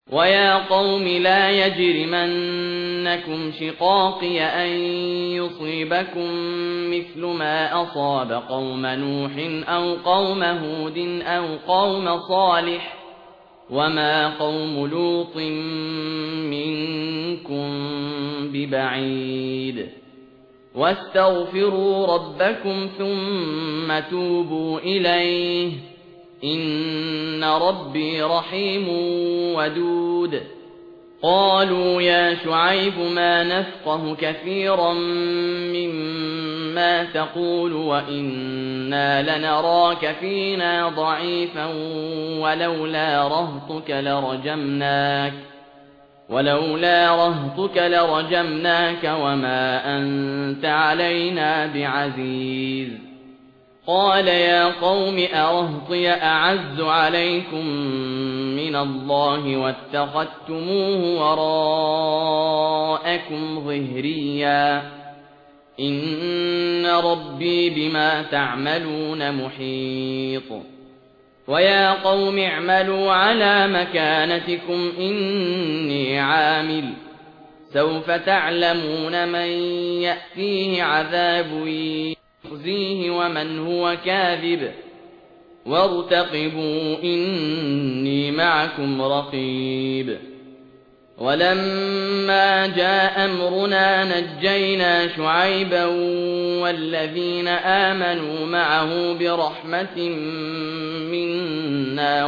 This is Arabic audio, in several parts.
ويا قوم لا يجرمنكم شقاقي أن يصيبكم مثل ما أصاب قوم نوح أو قوم هود أو قوم صالح وما قوم لوط منكم ببعيد واستغفروا ربكم ثم توبوا إليه إن ربي رحيم ودود. قالوا يا شعيب ما نفقه كثيرا مما تقول وإنا لنراك فينا ضعيفا ولولا رهطك لرجمناك وما أنت علينا بعزيز. قال يا قوم أرهطي أعز عليكم من الله واتخذتموه وراءكم ظهريا إن ربي بما تعملون محيط. ويا قوم اعملوا على مكانتكم إني عامل سوف تعلمون من يأتيه عذاب يخزيه ومن هو كاذب وارتقبوا إني معكم رقيب. ولما جاء أمرنا نجينا شعيبا والذين آمنوا معه برحمة منا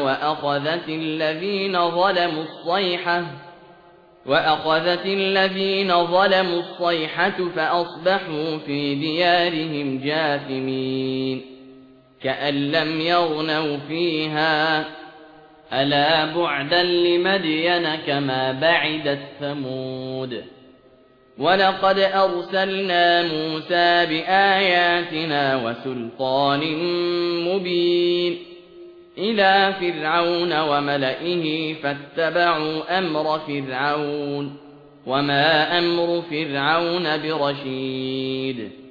وأخذت الذين ظلموا الصيحة فأصبحوا في ديارهم جاثمين كأن لم يغنوا فيها ألا بعدا لمدين كما بعدت ثمود. ولقد أرسلنا موسى بآياتنا وسلطان مبين إلى فرعون وملئه فاتبعوا أمر فرعون وما أمر فرعون برشيد.